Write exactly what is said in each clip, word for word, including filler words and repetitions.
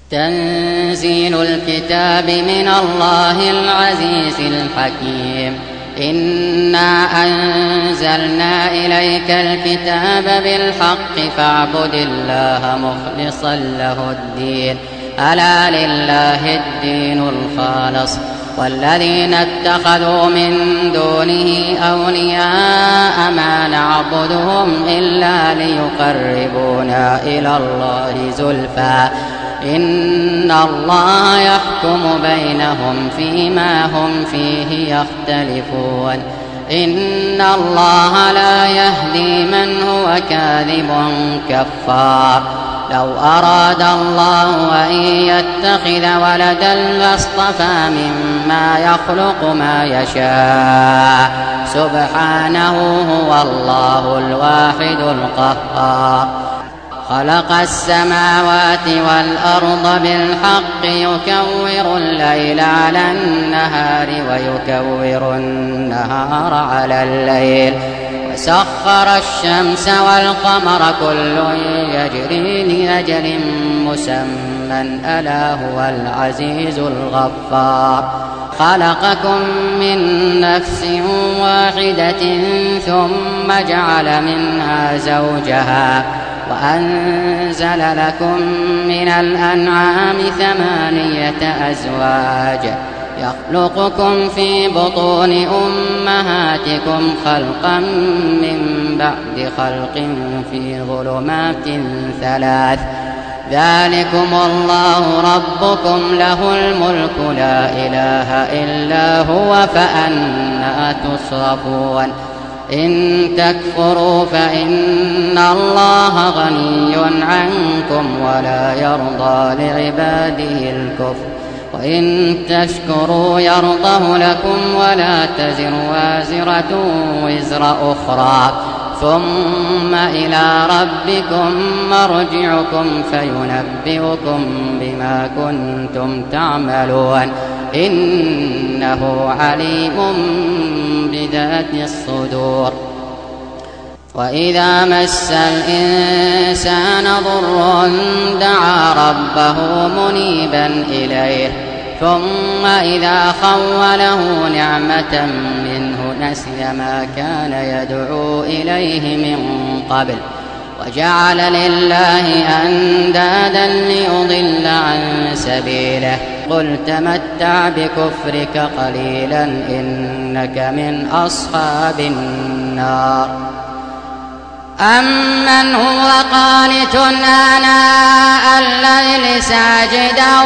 تنزيل الكتاب من الله العزيز الحكيم. إنا أنزلنا إليك الكتاب بالحق فاعبد الله مخلصا له الدين ألا لله الدين الخالص والذين اتخذوا من دونه أولياء ما نعبدهم إلا ليقربونا إلى الله زلفى إن الله يحكم بينهم فيما هم فيه يختلفون إن الله لا يهدي من هو كاذب كفار. لو أراد الله أن يتخذ ولدا لاصطفى مما يخلق ما يشاء سبحانه هو الله الواحد القهار. خلق السماوات والأرض بالحق يكور الليل على النهار ويكور النهار على الليل وسخر الشمس والقمر كل يجري لأجل مسمى ألا هو العزيز الغفار. خلقكم من نفس واحدة ثم جعل منها زوجها وأنزل لكم من الأنعام ثمانية أزواج يخلقكم في بطون أمهاتكم خلقا من بعد خلق في ظلمات ثلاث ذلكم الله ربكم له الملك لا إله إلا هو فأنى تصرفون. إن تكفروا فإن الله غني عنكم ولا يرضى لعباده الكفر وإن تشكروا يرضه لكم ولا تزر وازرة وزر أخرى ثم إلى ربكم مرجعكم فينبئكم بما كنتم تعملون إنه عليم بذات الصدور. وإذا مس الإنسان ضر دعا ربه منيبا إليه ثم إذا خوله نعمة منه نسي ما كان يدعو إليه من قبل وجعل لله أندادا ليضل عن سبيله قل تمتع بكفرك قليلا إنك من أصحاب النار. أمن هو قانت آناء الليل ساجدا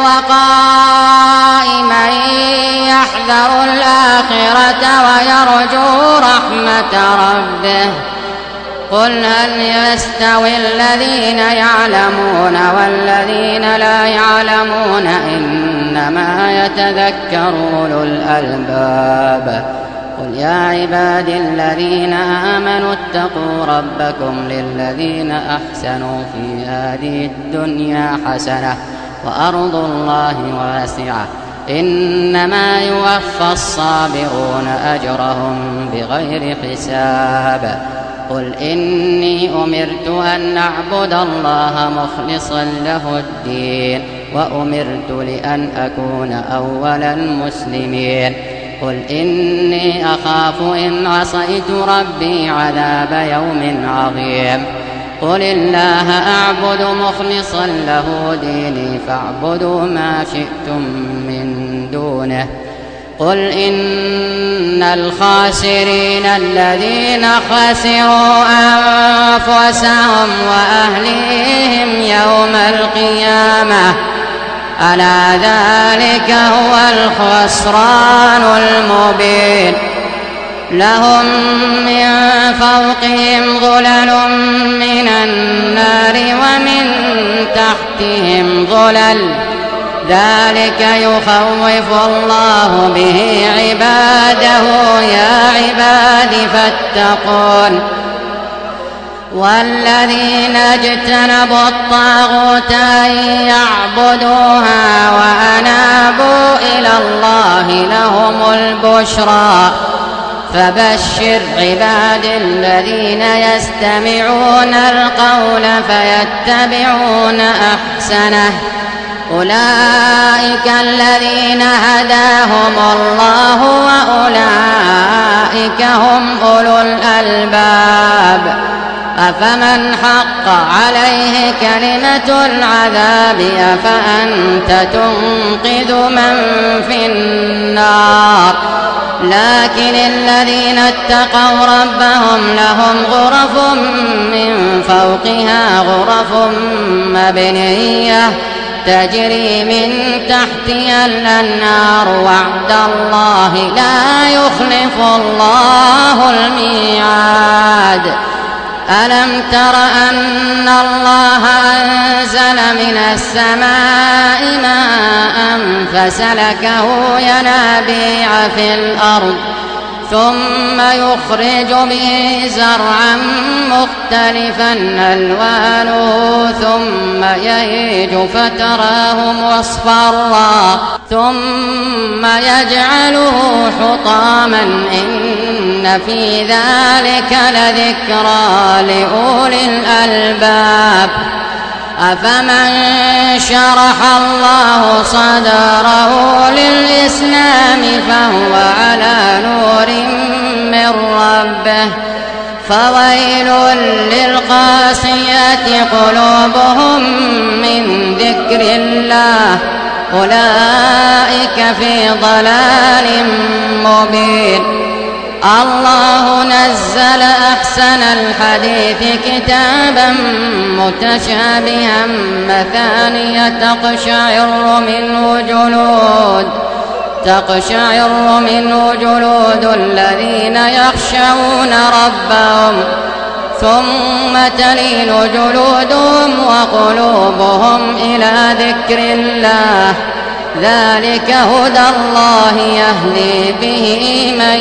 وقائما يحذر الآخرة ويرجو رحمة ربه قل هل يستوي الذين يعلمون والذين لا يعلمون إنما يتذكر أولو الألباب. قل يا عبادي الذين آمنوا اتقوا ربكم للذين أحسنوا في هذه الدنيا حسنة وأرض الله واسعة إنما يوفى الصابرون أجرهم بغير حساب. قل إني أمرت أن أعبد الله مخلصا له الدين وأمرت لأن أكون أول المسلمين. قل إني أخاف إن عصيت ربي عذاب يوم عظيم. قل الله أعبد مخلصا له ديني فاعبدوا ما شئتم من دونه. قل إن الخاسرين الذين خسروا أنفسهم وأهليهم يوم القيامة ألا ذلك هو الخسران المبين. لهم من فوقهم ظلل من النار ومن تحتهم ظلل ذلك يخوف الله به عباده يا عباد فاتقون. والذين اجتنبوا الطاغوت أن يعبدوها وأنابوا إلى الله لهم البشرى فبشر عباد الذين يستمعون القول فيتبعون أحسنه أولئك الذين هداهم الله وأولئك هم أولو الألباب أفمن حق عليه كلمة العذاب أفأنت تنقذ من في النار لكن الذين اتقوا ربهم لهم غرف من فوقها غرف مبنية تجري من تحتها الأنهار وعد الله لا يخلف الله الميعاد ألم تر أن الله أنزل من السماء ماء فسلكه ينابيع في الأرض ثم يخرج به زرعا مختلفا ألوانه ثم يهيج فتراه مصفرا ثم يجعله حطاما إن في ذلك لذكرى لأولي الألباب أفمن شرح الله صدره للإسلام فهو على نور من ربه فويل للقاسية قلوبهم من ذكر الله أولئك في ضلال مبين الله نزل أحسن الحديث كتابا متشابها مثانية تقشعر منه جلود تقشعر منه جلود الذين يخشون ربهم ثم تلين جلودهم وقلوبهم إلى ذكر الله ذلك هدى الله يهدي به من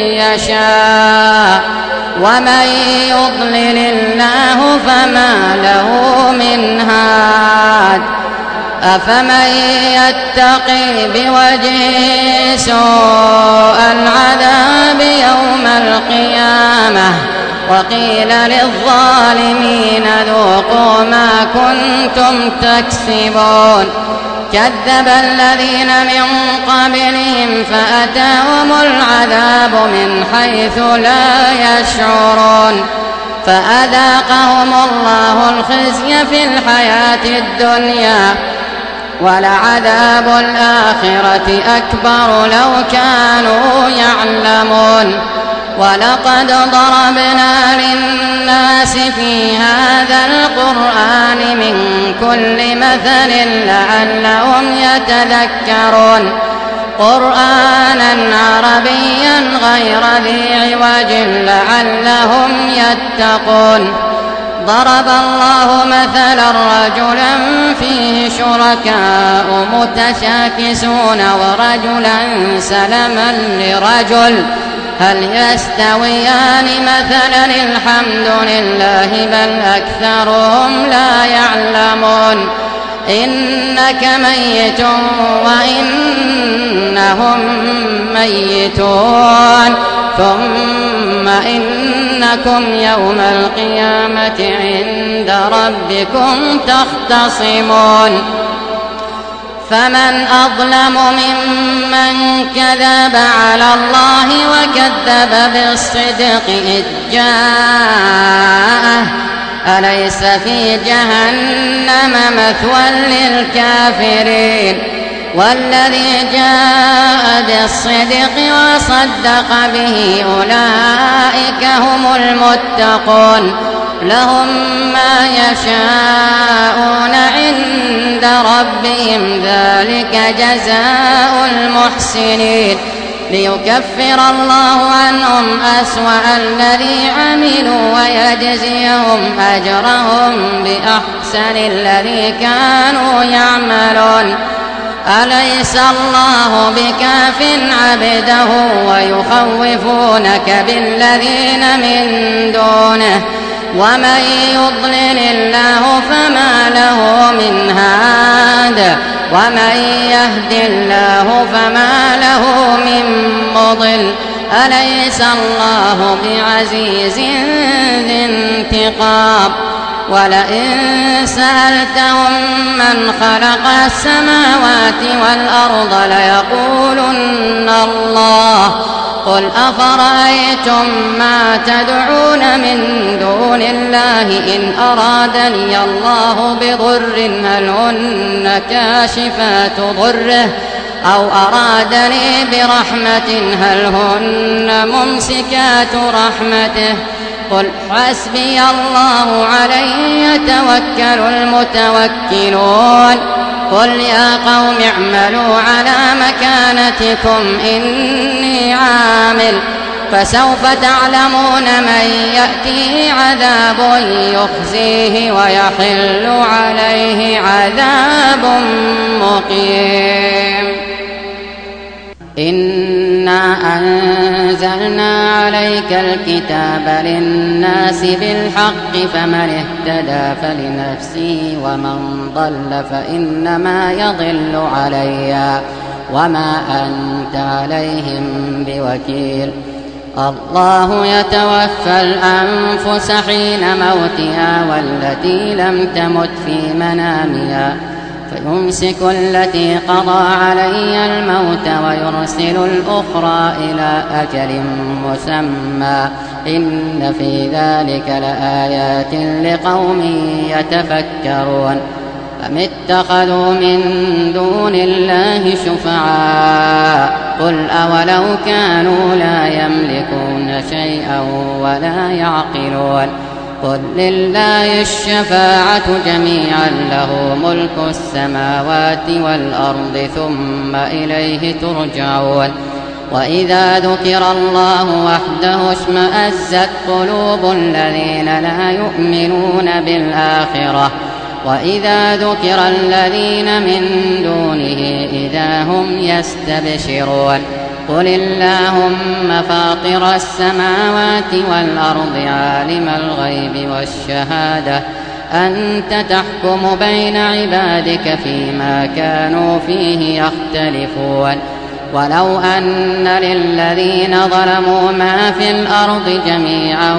يشاء ومن يضلل الله فما له من هاد أفمن يتقي بوجهه سوء العذاب يوم القيامة وقيل للظالمين ذوقوا ما كنتم تكسبون كذب الذين من قبلهم فأتاهم العذاب من حيث لا يشعرون فأذاقهم الله الخزي في الحياة الدنيا ولعذاب الآخرة أكبر لو كانوا يعلمون ولقد ضربنا للناس في هذا القرآن من كل مثل لعلهم يتذكرون قرآنا عربيا غير ذي عوج لعلهم يتقون ضرب الله مثلا رجلا فيه شركاء متشاكسون ورجلا سلما لرجل هل يستويان مثلا الحمد لله بل أكثرهم لا يعلمون إنك ميت وإنهم ميتون ثم إنكم يوم القيامة عند ربكم تختصمون فمن أظلم ممن كذب على الله وكذب بالصدق إذ جاءه أليس في جهنم مثوى للكافرين والذي جاء بالصدق وصدق به أولئك هم المتقون لهم ما يشاءون عند ربهم ذلك جزاء المحسنين ليكفر الله عنهم أسوأ الذي عملوا ويجزيهم أجرهم بأحسن الذي كانوا يعملون أليس الله بكاف عبده ويخوفونك بالذين من دونه ومن يضلل الله فما له من هاد ومن يهد الله فما له من مضل أليس الله بعزيز ذي انتقام ولئن سألتهم من خلق السماوات والأرض ليقولن الله قل أفرأيتم ما تدعون من دون الله إن أرادني الله بضر هل هن كاشفات ضره أو أرادني برحمة هل هن ممسكات رحمته قل حسبي الله عليه يتوكل المتوكلون قل يا قوم اعملوا على مكانتكم إني عامل فسوف تعلمون من يأتيه عذاب يخزيه ويحل عليه عذاب مقيم إنا أنزلنا عليك الكتاب للناس بالحق فمن اهتدى فلنفسه ومن ضل فإنما يضل عليها وما أنت عليهم بوكيل الله يتوفى الأنفس حين موتها والتي لم تمت في منامها فيمسك التي قضى عليها الموت ويرسل الأخرى إلى أجل مسمى إن في ذلك لآيات لقوم يتفكرون أم اتخذوا من دون الله شفعاء قل أولو كانوا لا يملكون شيئا ولا يعقلون قل لله الشفاعة جميعا له ملك السماوات والأرض ثم إليه ترجعون وإذا ذكر الله وحده اشمأزت قلوب الذين لا يؤمنون بالآخرة وإذا ذكر الذين من دونه إذا هم يستبشرون قل اللهم فاطر السماوات والأرض عالم الغيب والشهادة أنت تحكم بين عبادك فيما كانوا فيه يختلفون ولو أن للذين ظلموا ما في الأرض جميعا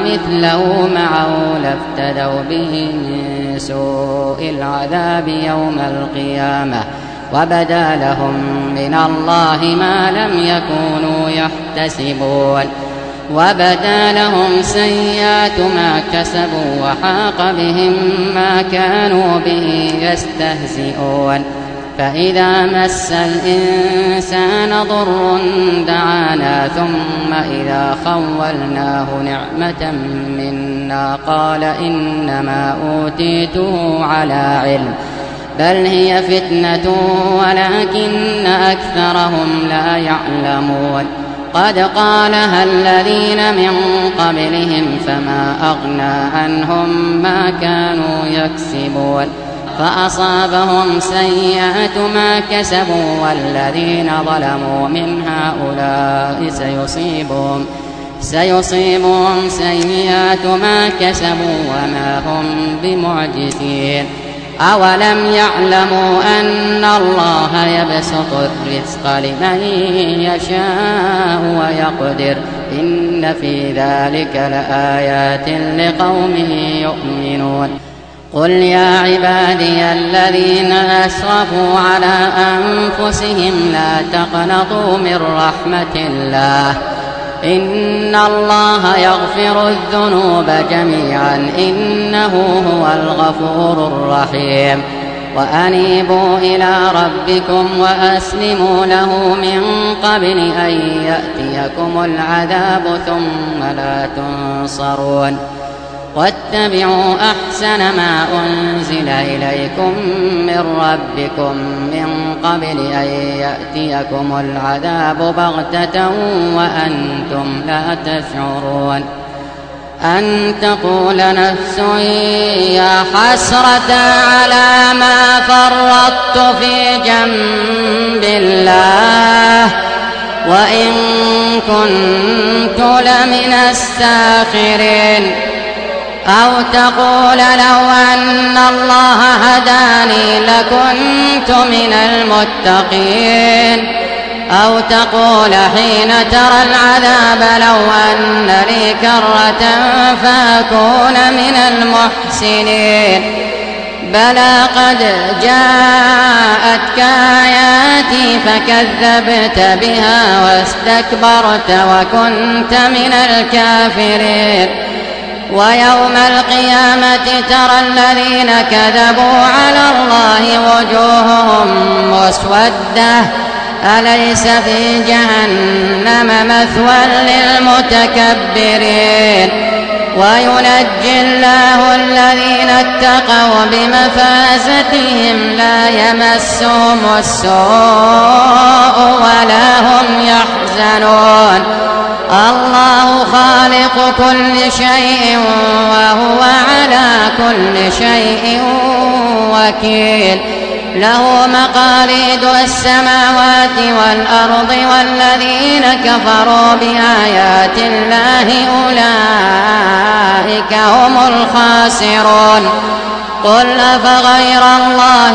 ومثله معه لافتدوا به من سوء العذاب يوم القيامة وبدا لهم من الله ما لم يكونوا يحتسبون وبدا لهم سيئات ما كسبوا وحاق بهم ما كانوا به يستهزئون فإذا مس الإنسان ضر دعانا ثم إذا خولناه نعمة منا قال إنما أوتيته على علم بل هي فتنة ولكن أكثرهم لا يعلمون قد قالها الذين من قبلهم فما أغنى عنهم ما كانوا يكسبون فأصابهم سيئات ما كسبوا والذين ظلموا من هؤلاء سيصيبهم سيصيبهم سيئات ما كسبوا وما هم بمعجزين أولم يعلموا أن الله يبسط الرزق لمن يشاء ويقدر إن في ذلك لآيات لقوم يؤمنون قل يا عبادي الذين أسرفوا على أنفسهم لا تقنطوا من رحمة الله إن الله يغفر الذنوب جميعا إنه هو الغفور الرحيم وأنيبوا إلى ربكم وأسلموا له من قبل أن يأتيكم العذاب ثم لا تنصرون واتبعوا أحسن ما أنزل إليكم من ربكم من قبل أن يأتيكم العذاب بغتة وأنتم لا تشعرون أن تقول نفس يا حسرة على ما فرطت في جنب الله وإن كنت لمن الساخرين أو تقول لو أن الله هداني لكنت من المتقين أو تقول حين ترى العذاب لو أن لي كرة فأكون من المحسنين بلى قد جاءتك آياتي فكذبت بها واستكبرت وكنت من الكافرين ويوم القيامة ترى الذين كذبوا على الله وجوههم مسودة أليس في جهنم مثوى للمتكبرين وينجي الله الذين اتقوا بمفازتهم لا يمسهم السوء ولا هم يحزنون الله خالق كل شيء وهو على كل شيء وكيل له مقاليد السماوات والأرض والذين كفروا بآيات الله أولئك هم الخاسرون قل أفغير الله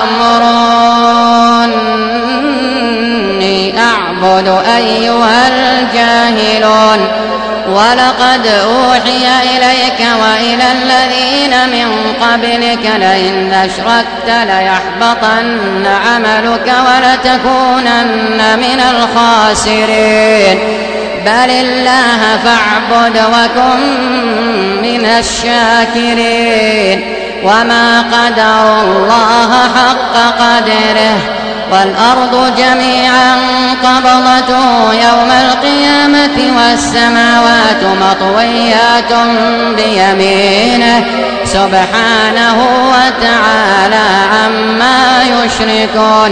تأمروني أعبد أيها الجاهلون ولقد أوحي إليك وإلى الذين من قبلك لئن أشركت ليحبطن عملك ولتكونن من الخاسرين بل الله فاعبد وكن من الشاكرين وما قدروا الله حق قدره والأرض جميعا قبضته يوم القيامة والسماوات مطويات بيمينه سبحانه وتعالى عما يشركون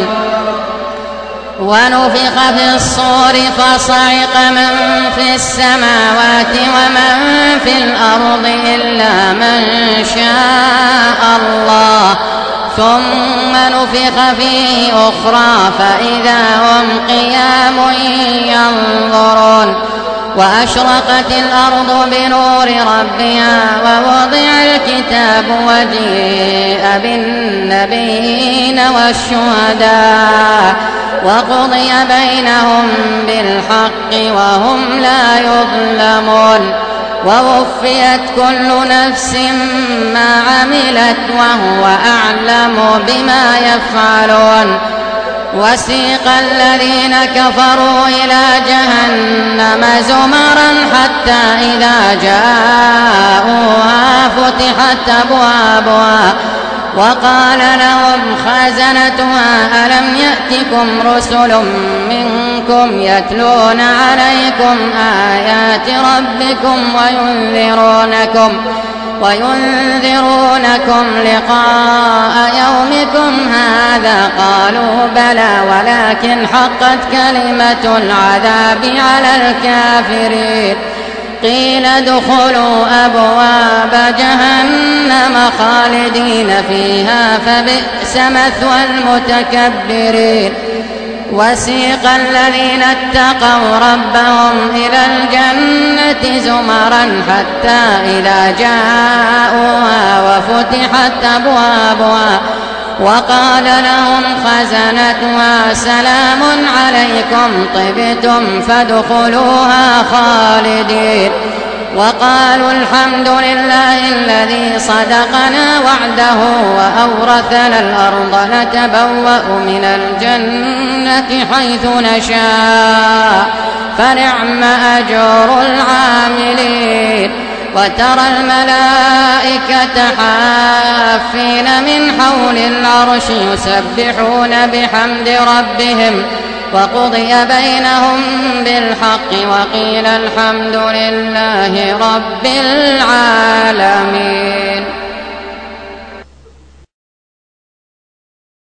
ونفخ في الصور فصعق من في السماوات ومن في الأرض إلا من شاء الله ثم نفخ فيه أخرى فإذا هم قيام ينظرون وأشرقت الأرض بنور ربها ووضع الكتاب وجيء بالنبيين والشهداء وقضي بينهم بالحق وهم لا يظلمون ووفيت كل نفس ما عملت وهو أعلم بما يفعلون وسيق الذين كفروا إلى جهنم زمرا حتى إذا جاءوها فتحت أبوابها وقال لهم خزنتها ألم يأتكم رسل منكم يتلون عليكم آيات ربكم وينذرونكم وينذرونكم لقاء يومكم هذا قالوا بلى ولكن حقت كلمة العذاب على الكافرين قيل ادخلوا أبواب جهنم خالدين فيها فبئس مثوى المتكبرين وسيق الذين اتقوا ربهم إلى الجنة زمرا حتى إذا جاءوها وفتحت أبوابها وقال لهم خزنتها سلام عليكم طبتم فادخلوها خالدين وقالوا الحمد لله الذي صدقنا وعده وأورثنا الأرض نتبوأ من الجنة حيث نشاء فنعم أجر العاملين وترى الملائكة حافين من حول العرش يسبحون بحمد ربهم وقضي بينهم بالحق وقيل الحمد لله رب العالمين.